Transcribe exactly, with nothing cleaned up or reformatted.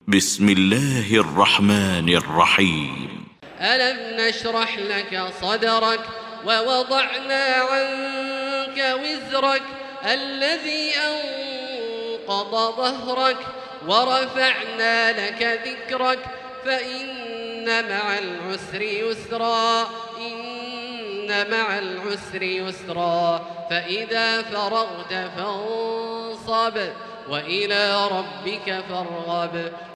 بسم الله الرحمن الرحيم. ألم نشرح لك صدرك ووضعنا عنك وزرك الذي أنقض ظهرك ورفعنا لك ذكرك فإن مع العسر يسرا إن مع العسر يسرا فإذا فرغت فانصب وإلى ربك فارغب.